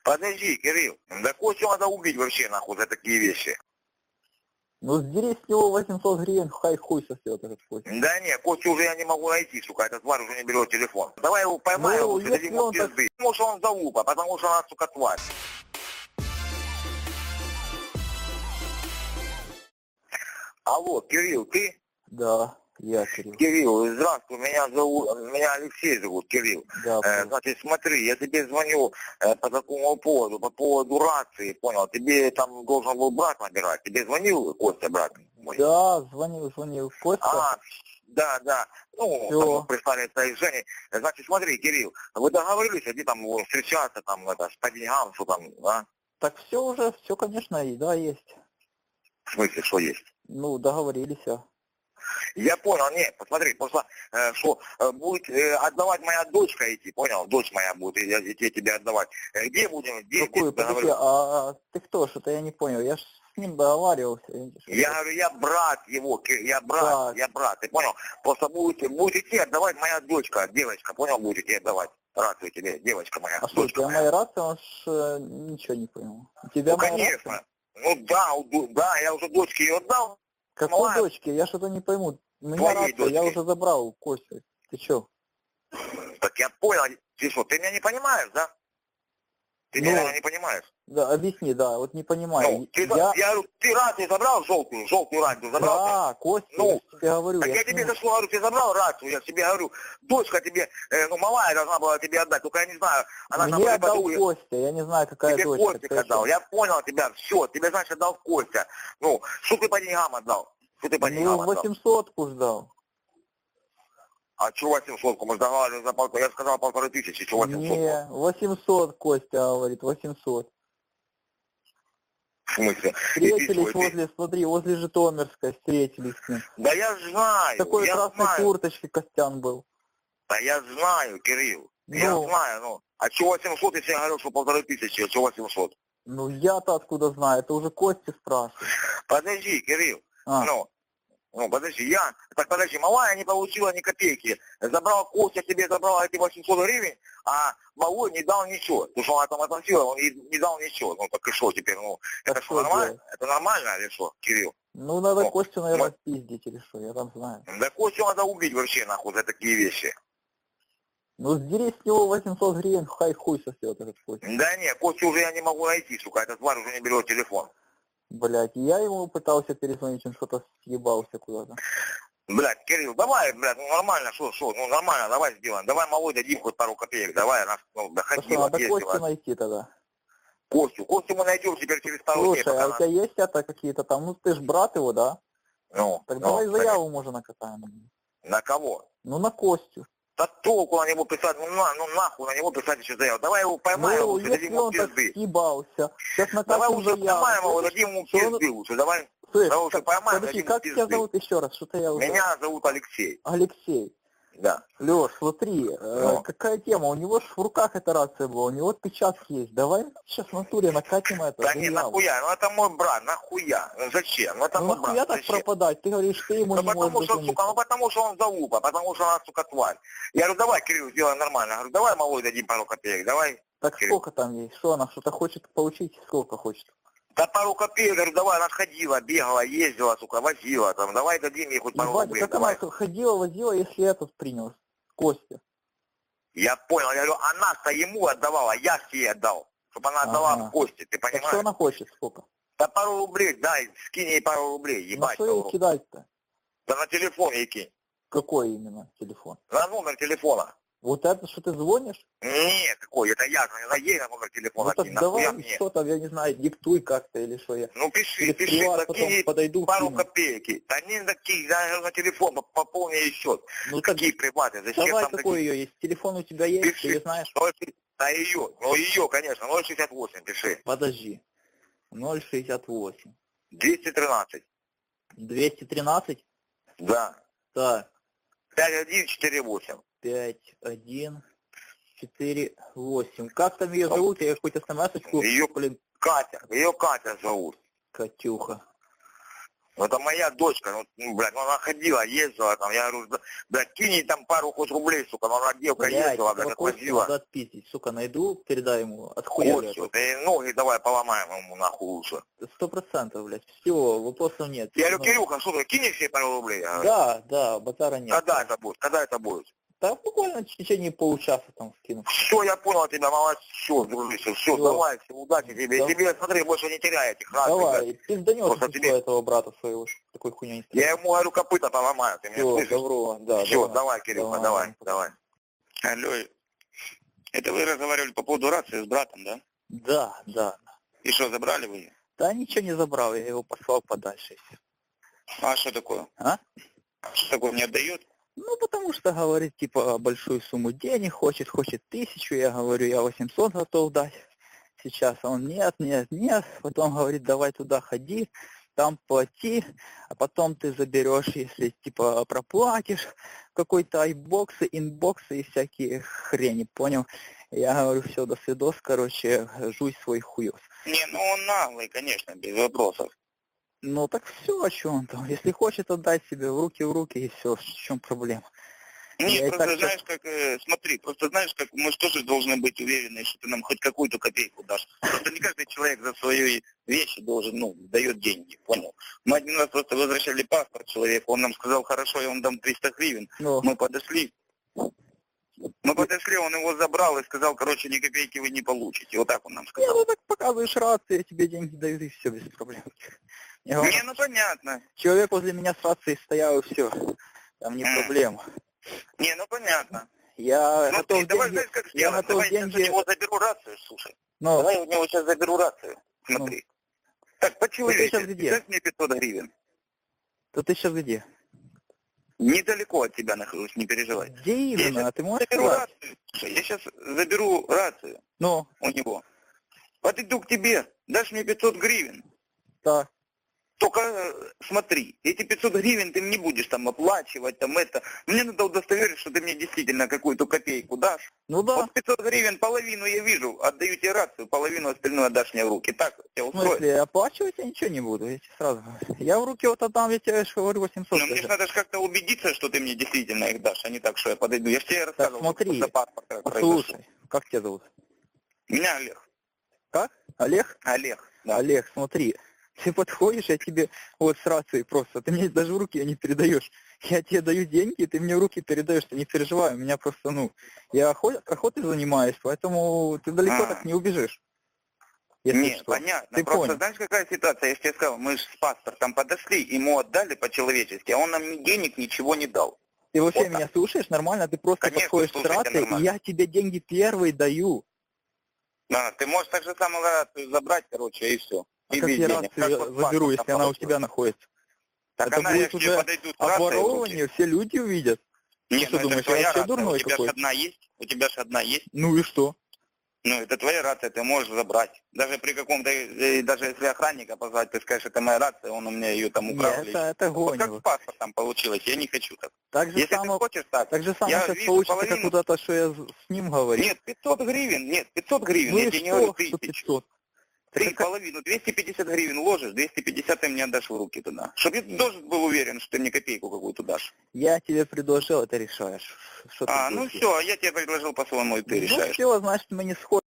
Подожди, Кирилл, да Костю надо убить вообще, нахуй, за такие вещи. Ну сдери с него 800 гривен, хай хуй сосет этот Костя. Да не, Костю уже я не могу найти, сука, этот тварь уже не берет телефон. Давай его поймаем, Ну, лучше дадим ему пизды. Потому что он залупа, потому что она, сука, тварь. Алло, Кирилл, ты? Да, я Кирилл. Кирилл, здравствуй, меня Алексей зовут, Кирилл. Да, Значит, смотри, я тебе звоню по такому поводу, по поводу рации, понял? Тебе там должен был брат набирать. Тебе звонил Костя, брат мой? Да, звонил Костя. Да. Ну, там прислали это из Жени. Значит, смотри, Кирилл, вы договорились, где там встречаться, там, это, по деньгам, что там, да? Так все уже, все, конечно, и да, есть. В смысле, что есть? Ну, договорились, все. Я понял, нет, посмотри, просто что будет отдавать моя дочка идти, понял? Дочь моя будет идти тебе отдавать. Где будем? Какую? Подожди, а ты кто? Что-то я не понял. Я ж с ним договаривался. Я говорю, я брат его, я брат, ты понял? Просто будет идти отдавать моя дочка, девочка, понял, будет идти отдавать. Рацию тебе, девочка моя. А что, у тебя моя рация, он ж ничего не понял. У тебя ну, конечно. Рация? Ну да, я уже дочке ее отдал. Какой дочке? Я что-то не пойму. У меня рация, я уже забрал у Кости. Ты чё? Так я понял. Ты что, ты меня не понимаешь, да? Ты меня не понимаешь? Да, объясни, да, вот не понимаю. Ну, я говорю, ты рацию забрал, желтую рацию забрал? Да, Костя, я тебе говорю. Так я тебе за что говорю, ты забрал рацию, я тебе говорю, дочка тебе, малая должна была тебе отдать, только я не знаю, она мне отдал Костя, я не знаю, какая тебе дочка. Костя отдал, я понял тебя, все, тебе, значит, отдал Костя. Ну, что ты по деньгам отдал? Что ты по деньгам отдал? 800-ку ждал. А что 800? Мы договаривались за полторы, я сказал 1500, что 800? Не, 800, Костя говорит, 800. В смысле? Встретились возле, смотри, возле Житомирской встретились с ним. Да я знаю, такой красной курточке Костян был. Да я знаю, Кирилл, я знаю, ну. А что 800, если я говорил, что 1500, а что 800? Ну я-то откуда знаю, это уже Костя спрашивает. Подожди, Кирилл, ну, подожди, малая не получила ни копейки. Забрал Костя, тебе забрал эти 800 гривен, а малой не дал ничего. Потому что она там отомстила, он не дал ничего. Ну, так и что теперь, ну, это что, нормально? Делать? Это нормально или что, Кирилл? Ну, надо Костю, наверное, пиздить или что, я там знаю. Да Костю надо убить вообще, нахуй, за такие вещи. Ну, сдери с него 800 гривен, хай хуй сосет этот Костя. Да не, Костю уже я не могу найти, сука, этот тварь уже не берет телефон. Блять, я ему пытался перезвонить, он что-то съебался куда-то. Блядь, Кирилл, давай, блядь, ну нормально, ну нормально, давай сделаем. Давай малой дадим хоть пару копеек, давай, ходила, надо Костю найти тогда. Костю мы найдем теперь через пару дней. Слушай, а у тебя есть это какие-то там, ну ты ж брат его, да? Ну. Так давай заяву можно накатаем. На кого? Ну на Костю. Да толку на него писать, ну нахуй на него писать еще заяву. Давай его поймаем, лучше дадим ему пизды. Съебался. Давай лучше поймаем его, дадим ему пизды лучше, давай. Давай лучше поймаем, подожди, как тебя зовут еще раз? Что-то я уже... Меня зовут Алексей. Алексей. Да. Леш, смотри, какая тема, у него ж в руках эта рация была, у него отпечатки есть, давай сейчас в натуре накатим это. Да не, нахуя, ну это мой брат, нахуя, зачем, ну это мой брат, нахуя так пропадать, ты говоришь, ты ему не можешь дозвониться. Ну потому что он залупа, потому что она, сука, тварь. Я говорю, давай, Кирилл, сделаем нормально, я говорю, давай малой дадим пару копеек, давай. Так Кирилл. Сколько там есть, что она что-то хочет получить, сколько хочет? Да пару копеек, говорю, давай, она ходила, бегала, ездила, сука, возила, там, давай дадим ей хоть пару рублей. Как давай. Она ходила, возила, если этот принял? Костя. Я понял, я говорю, она-то ему отдавала, я ей отдал, чтобы она отдала Косте, ты понимаешь? Так что она хочет, сколько? Да пару рублей, дай, скинь ей пару рублей, ебать. На что ей кидать-то? Да на телефон ей кинь. Какой именно телефон? На номер телефона. Вот это, что ты звонишь? Нет, какой, это я звоню, ей на номер телефона ну, кинь, давай что там, я не знаю, диктуй как-то или что я. Ну пиши, потом подойду, пару копеек. Да не такие, на телефон, пополни ей счет. Ну какие приваты, зачем давай, там какой такие? ее есть? Телефон у тебя есть, пиши. Ты ее знаешь? Да ее, конечно, 068 пиши. Подожди, 068. 213. 213? Да. Так. 5148. 5148. Как там ее зовут? Я хоть смс-очку... Ее Катя зовут. Катюха. Ну, это моя дочка, ну, блядь, ну, она ходила, ездила там, я говорю, блядь, кинь ей там пару хоть рублей, сука, но она девка ездила, блядь, отвозила. Надо отпиздить, сука, найду, передай ему, отхуярю. Хочет, ты ноги давай поломаем ему нахуй лучше. 100%, блядь, все, вопросов нет. Я говорю, Кирюха, что ты, кинешь себе пару рублей? Я говорю, Да, базара нет. Когда это будет? Да, буквально в течение получаса там скину. Все, я понял тебя, молодец, все, дружище, все, давай, все, удачи тебе. Да. Тебе, смотри, больше не теряй этих раз. Давай, пизданешь Просто тебе... этого брата своего, такой хуйня не Я ему говорю, копыта поломаю, ты меня слышишь? Добро, да. Все, давай, Кирюха, давай. Алло, это вы разговаривали по поводу рации с братом, да? Да. И что, забрали вы ее? Да ничего не забрал, я его послал подальше. А что такое? А? Что такое, не отдает? Ну, потому что, говорит, типа, большую сумму денег хочет 1000, я говорю, я 800 готов дать. Сейчас он нет, потом говорит, давай туда ходи, там плати, а потом ты заберешь, если, типа, проплатишь, какой-то айбоксы, инбоксы и всякие хрени, понял? Я говорю, все, до свидос, короче, жуй свой хуёс. Не, ну он наглый, конечно, без вопросов. Ну так все, о чем там. Если хочет, отдать себе в руки, и все, в чем проблема. Нет, просто знаешь, как, смотри, как мы же тоже должны быть уверены, что ты нам хоть какую-то копейку дашь. Просто не каждый человек за свои вещи должен, дает деньги, понял? Мы один раз просто возвращали паспорт человеку, он нам сказал, хорошо, я вам дам 300 гривен. Но. Мы подошли, он его забрал и сказал, короче, ни копейки вы не получите. Вот так он нам сказал. Ну так показываешь рацию, я тебе деньги даю, и все, без проблем. Не, ну понятно. Человек возле меня с рацией стоял, и все. Там не проблема. Не, ну понятно. Я готов деньги... Давай, знаешь, как сделать? Давай я у него заберу рацию, слушай. Давай у него сейчас заберу рацию. Смотри. Так, по-человечески, дай мне 500 гривен. То ты сейчас где? Недалеко от тебя нахожусь, не переживай. Где именно? Ты можешь заберу рацию. Я сейчас заберу рацию у него. Подойду к тебе, дашь мне 500 гривен. Да. Только смотри, эти 500 гривен ты не будешь там оплачивать, там это. Мне надо удостоверить, что ты мне действительно какую-то копейку дашь. Ну да. Вот 500 гривен, половину я вижу, отдаю тебе рацию, половину остальную отдашь мне в руки. Так, тебя устроит? В смысле, оплачивать я ничего не буду, я тебе сразу говорю. Я в руки вот отдам, я тебе говорю 800. Но мне же надо как-то убедиться, что ты мне действительно их дашь, а не так, что я подойду. Я же тебе рассказывал, смотри, что паспорт слушай, как тебя зовут? Меня Олег. Как? Олег? Олег, да. Олег, смотри. Ты подходишь, я тебе вот с рацией просто, ты мне даже в руки не передаешь. Я тебе даю деньги, ты мне в руки передаешь, ты не переживай, у меня просто, я охотой занимаюсь, поэтому ты далеко так не убежишь. Нет, понятно. Ты просто понял. знаешь, какая ситуация? Я же тебе сказал, мы же с паспортом подошли, ему отдали по-человечески, а он нам ни денег, ничего не дал. Ты вообще вот меня слушаешь нормально? Ты просто подходишь с рацией, и я тебе деньги первый даю. Да, ты можешь так же самое рацию забрать, короче, и все. А как я рацию заберу, если она у тебя находится? Так это она, будет уже обворовывание, все люди увидят. Нет, ты думаешь, я вообще дурной какой? У тебя же одна есть. Ну и что? Ну, это твоя рация, ты можешь забрать. Даже при каком-то, даже если охранника позвать, ты скажешь, это моя рация, он у меня ее там украл. Нет, это гонево. Вот как с паспортом получилось, я не хочу так. Так же если само, ты хочешь так, сейчас получится, как куда-то, что я с ним говорю. Нет, 500 гривен, ну я тебе не говорю 1000. 500? Половину, 250 гривен ложишь, 250 ты мне отдашь в руки туда. Чтобы я должен был уверен, что ты мне копейку какую-то дашь. Я тебе предложил, это решаешь. Ну все, а я тебе предложил по-своему, и ты решаешь. Ну все, значит, мы не сходим.